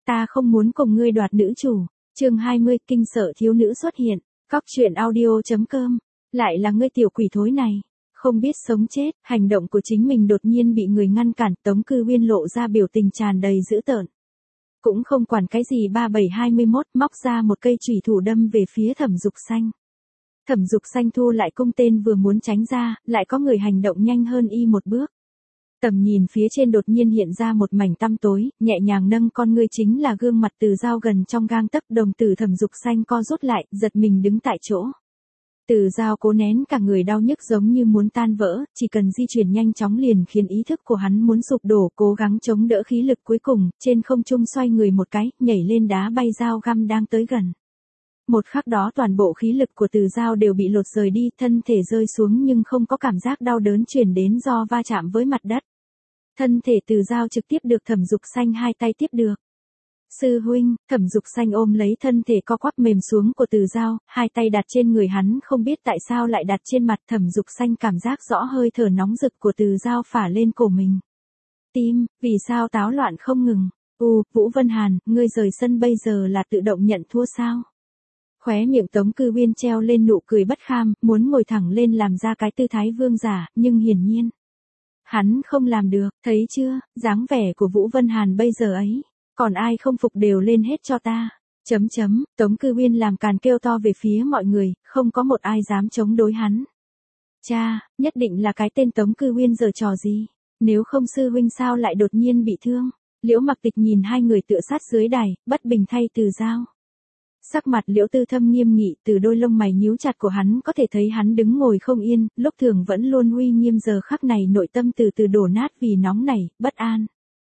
ta không muốn cùng ngươi đoạt nữ chủ. Chương 20, kinh sợ thiếu nữ xuất hiện. Cóc truyện audio.com. Lại là ngươi tiểu quỷ thối này. Không biết sống chết, hành động của chính mình đột nhiên bị người ngăn cản, Tống Cư Uyên lộ ra biểu tình tràn đầy dữ tợn. Cũng không quản cái gì 3721, móc ra một cây chủy thủ đâm về phía Thẩm Dục Xanh. Thẩm Dục Xanh thu lại cung tên vừa muốn tránh ra, lại có người hành động nhanh hơn y một bước. Tầm nhìn phía trên đột nhiên hiện ra một mảnh tăm tối, nhẹ nhàng nâng con ngươi chính là gương mặt Từ Dao gần trong gang tấc, đồng tử Thẩm Dục Xanh co rút lại, giật mình đứng tại chỗ. Từ Dao cố nén cả người đau nhức giống như muốn tan vỡ, chỉ cần di chuyển nhanh chóng liền khiến ý thức của hắn muốn sụp đổ, cố gắng chống đỡ khí lực cuối cùng, trên không trung xoay người một cái, nhảy lên đá bay dao găm đang tới gần. Một khắc đó toàn bộ khí lực của Từ Dao đều bị lột rời đi, thân thể rơi xuống nhưng không có cảm giác đau đớn truyền đến do va chạm với mặt đất. Thân thể Từ Dao trực tiếp được Thẩm Dục Xanh hai tay tiếp được. Sư huynh, Thẩm Dục Xanh ôm lấy thân thể co quắp mềm xuống của Từ Dao, hai tay đặt trên người hắn, không biết tại sao lại đặt trên mặt. Thẩm Dục Xanh cảm giác rõ hơi thở nóng rực của Từ Dao phả lên cổ mình. Tim, vì sao táo loạn không ngừng? Vũ Vân Hàn, ngươi rời sân bây giờ là tự động nhận thua sao? Khóe miệng Tống Cư Uyên treo lên nụ cười bất kham, muốn ngồi thẳng lên làm ra cái tư thái vương giả, nhưng hiển nhiên hắn không làm được, thấy chưa, dáng vẻ của Vũ Vân Hàn bây giờ ấy, còn ai không phục đều lên hết cho ta. Tống Cư Uyên làm càn kêu to về phía mọi người, không có một ai dám chống đối hắn. Cha, nhất định là cái tên Tống Cư Uyên giở trò gì, nếu không sư huynh sao lại đột nhiên bị thương. Liễu Mặc Tịch nhìn hai người tựa sát dưới đài, bất bình thay Từ Dao. Sắc mặt Liễu Tư Thâm nghiêm nghị, từ đôi lông mày nhíu chặt của hắn có thể thấy hắn đứng ngồi không yên, lúc thường vẫn luôn uy nghiêm giờ khắc này nội tâm từ từ đổ nát vì nóng nảy, bất an.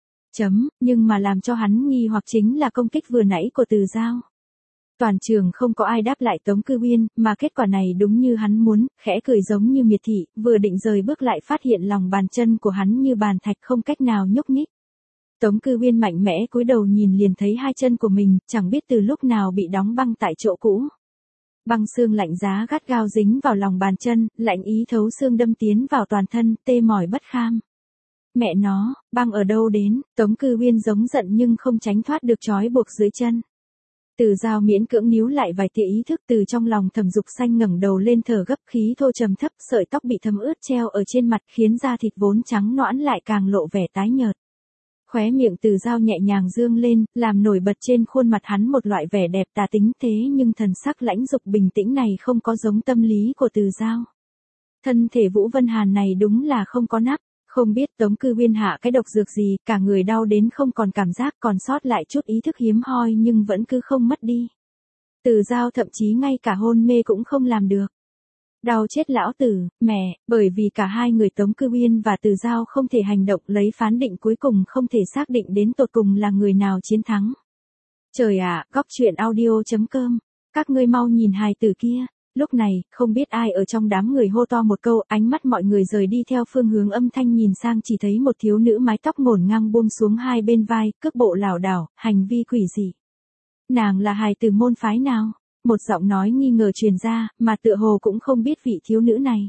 Nhưng mà làm cho hắn nghi hoặc chính là công kích vừa nãy của Từ Dao. Toàn trường không có ai đáp lại Tống Cư Uyên, mà kết quả này đúng như hắn muốn, khẽ cười giống như miệt thị, vừa định rời bước lại phát hiện lòng bàn chân của hắn như bàn thạch không cách nào nhúc nhích. Tống Cư Uyên mạnh mẽ cúi đầu nhìn liền thấy hai chân của mình, chẳng biết từ lúc nào bị đóng băng tại chỗ cũ. Băng xương lạnh giá gắt gao dính vào lòng bàn chân, lạnh ý thấu xương đâm tiến vào toàn thân, tê mỏi bất kham. Mẹ nó, băng ở đâu đến? Tống Cư Uyên giống giận nhưng không tránh thoát được trói buộc dưới chân. Từ Dao miễn cưỡng níu lại vài tia ý thức, từ trong lòng Thẩm Dục Xanh ngẩng đầu lên thở gấp, khí thô trầm thấp, sợi tóc bị thấm ướt treo ở trên mặt khiến da thịt vốn trắng nõn lại càng lộ vẻ tái nhợt. Khóe miệng Từ Dao nhẹ nhàng dương lên, làm nổi bật trên khuôn mặt hắn một loại vẻ đẹp tà tính, thế nhưng thần sắc lãnh dục bình tĩnh này không có giống tâm lý của Từ Dao. Thân thể Vũ Vân Hàn này đúng là không có nắp, không biết Tống Cư Uyên hạ cái độc dược gì, cả người đau đến không còn cảm giác, còn sót lại chút ý thức hiếm hoi nhưng vẫn cứ không mất đi. Từ Dao thậm chí ngay cả hôn mê cũng không làm được. Đau chết lão tử, mẹ, bởi vì cả hai người Tống Cư Uyên và Từ Dao không thể hành động, lấy phán định cuối cùng không thể xác định đến tột cùng là người nào chiến thắng. Trời ạ, Cóc truyện audio.com, các ngươi mau nhìn hài tử kia. Lúc này, không biết ai ở trong đám người hô to một câu, ánh mắt mọi người rời đi theo phương hướng âm thanh nhìn sang, chỉ thấy một thiếu nữ mái tóc ngổn ngang buông xuống hai bên vai, cước bộ lảo đảo, hành vi quỷ dị. Nàng là hài tử môn phái nào? Một giọng nói nghi ngờ truyền ra, mà tựa hồ cũng không biết vị thiếu nữ này.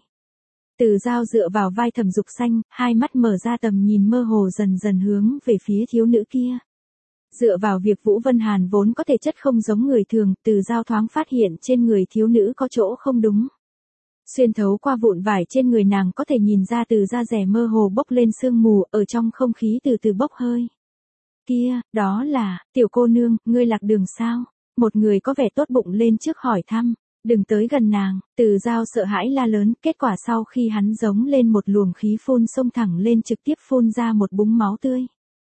Từ Dao dựa vào vai Thẩm Dục Xanh, hai mắt mở ra, tầm nhìn mơ hồ dần dần hướng về phía thiếu nữ kia. Dựa vào việc Vũ Vân Hàn vốn có thể chất không giống người thường, Từ Dao thoáng phát hiện trên người thiếu nữ có chỗ không đúng. Xuyên thấu qua vụn vải trên người nàng có thể nhìn ra từ da rẻ mơ hồ bốc lên sương mù, ở trong không khí từ từ bốc hơi. Kia, đó là, tiểu cô nương, ngươi lạc đường sao? Một người có vẻ tốt bụng lên trước hỏi thăm. Đừng tới gần nàng. Từ Dao sợ hãi la lớn, kết quả sau khi hắn giống lên một luồng khí phun xông thẳng lên, trực tiếp phun ra một búng máu tươi.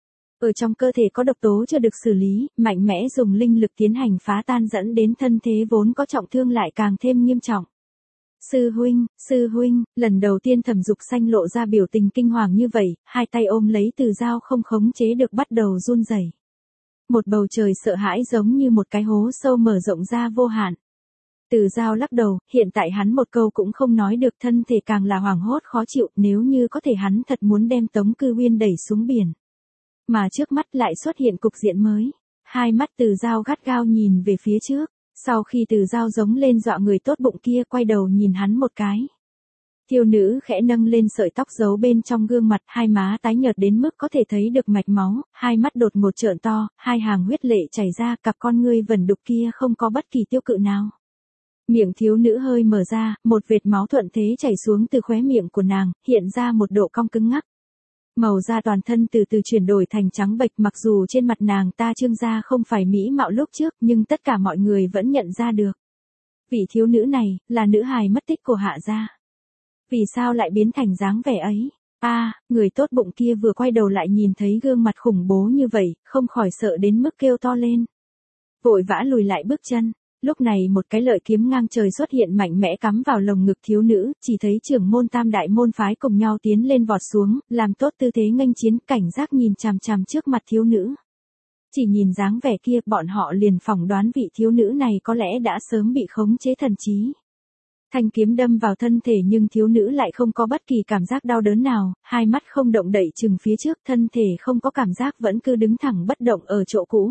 Ở trong cơ thể có độc tố chưa được xử lý, mạnh mẽ dùng linh lực tiến hành phá tan, dẫn đến thân thế vốn có trọng thương lại càng thêm nghiêm trọng. Sư huynh, lần đầu tiên Thẩm Dục Xanh lộ ra biểu tình kinh hoàng như vậy, hai tay ôm lấy Từ Dao không khống chế được bắt đầu run rẩy. Một bầu trời sợ hãi giống như một cái hố sâu mở rộng ra vô hạn. Từ Dao lắc đầu, hiện tại hắn một câu cũng không nói được, thân thể càng là hoảng hốt khó chịu, nếu như có thể hắn thật muốn đem Tống Cư Uyên đẩy xuống biển. Mà trước mắt lại xuất hiện cục diện mới. Hai mắt Từ Dao gắt gao nhìn về phía trước, sau khi Từ Dao giống lên dọa người tốt bụng kia quay đầu nhìn hắn một cái. Thiếu nữ khẽ nâng lên sợi tóc giấu bên trong gương mặt, hai má tái nhợt đến mức có thể thấy được mạch máu, hai mắt đột ngột trợn to, hai hàng huyết lệ chảy ra, cặp con ngươi vẩn đục kia không có bất kỳ tiêu cự nào. Miệng thiếu nữ hơi mở ra, một vệt máu thuận thế chảy xuống từ khóe miệng của nàng, hiện ra một độ cong cứng ngắc. Màu da toàn thân từ từ chuyển đổi thành trắng bệch, mặc dù trên mặt nàng ta trương ra không phải mỹ mạo lúc trước, nhưng tất cả mọi người vẫn nhận ra được. Vị thiếu nữ này, là nữ hài mất tích của Hạ gia. Vì sao lại biến thành dáng vẻ ấy? Người tốt bụng kia vừa quay đầu lại nhìn thấy gương mặt khủng bố như vậy, không khỏi sợ đến mức kêu to lên. Vội vã lùi lại bước chân. Lúc này một cái lợi kiếm ngang trời xuất hiện mạnh mẽ cắm vào lồng ngực thiếu nữ, chỉ thấy trưởng môn tam đại môn phái cùng nhau tiến lên vọt xuống, làm tốt tư thế nghênh chiến, cảnh giác nhìn chằm chằm trước mặt thiếu nữ. Chỉ nhìn dáng vẻ kia, bọn họ liền phỏng đoán vị thiếu nữ này có lẽ đã sớm bị khống chế thần trí. Thanh kiếm đâm vào thân thể nhưng thiếu nữ lại không có bất kỳ cảm giác đau đớn nào, hai mắt không động đậy chừng phía trước, thân thể không có cảm giác vẫn cứ đứng thẳng bất động ở chỗ cũ.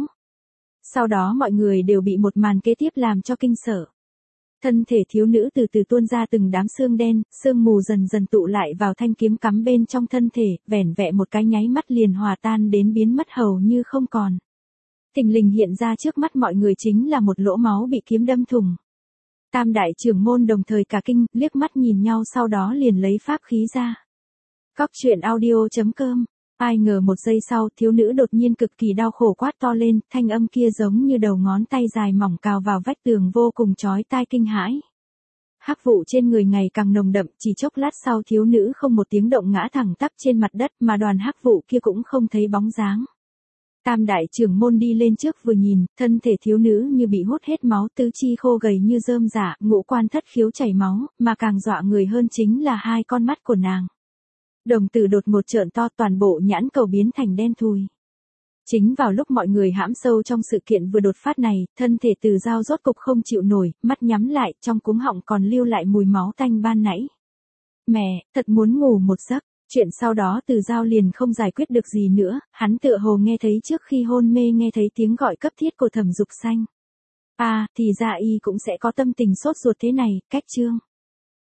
Sau đó mọi người đều bị một màn kế tiếp làm cho kinh sợ. Thân thể thiếu nữ từ từ tuôn ra từng đám xương đen, sương mù dần dần tụ lại vào thanh kiếm cắm bên trong thân thể, vẻn vẹn một cái nháy mắt liền hòa tan đến biến mất hầu như không còn. Thình lình hiện ra trước mắt mọi người chính là một lỗ máu bị kiếm đâm thủng. Tam đại trưởng môn đồng thời cả kinh, liếc mắt nhìn nhau sau đó liền lấy pháp khí ra. Cóc truyện audio.com. Ai ngờ một giây sau, thiếu nữ đột nhiên cực kỳ đau khổ quát to lên, thanh âm kia giống như đầu ngón tay dài mỏng cào vào vách tường vô cùng chói tai kinh hãi. Hắc vụ trên người ngày càng nồng đậm, chỉ chốc lát sau thiếu nữ không một tiếng động ngã thẳng tắp trên mặt đất, mà đoàn hắc vụ kia cũng không thấy bóng dáng. Tam đại trưởng môn đi lên trước vừa nhìn, thân thể thiếu nữ như bị hút hết máu, tứ chi khô gầy như rơm rạ, ngũ quan thất khiếu chảy máu, mà càng dọa người hơn chính là hai con mắt của nàng. Đồng tử đột ngột trợn to, toàn bộ nhãn cầu biến thành đen thui. Chính vào lúc mọi người hãm sâu trong sự kiện vừa đột phát này, thân thể Từ Dao rốt cục không chịu nổi, mắt nhắm lại, trong cuống họng còn lưu lại mùi máu tanh ban nãy. Mẹ, thật muốn ngủ một giấc. Chuyện sau đó Từ Dao liền không giải quyết được gì nữa, hắn tựa hồ nghe thấy trước khi hôn mê nghe thấy tiếng gọi cấp thiết của Thẩm Dục Xanh. Thì ra y cũng sẽ có tâm tình sốt ruột thế này, cách chương.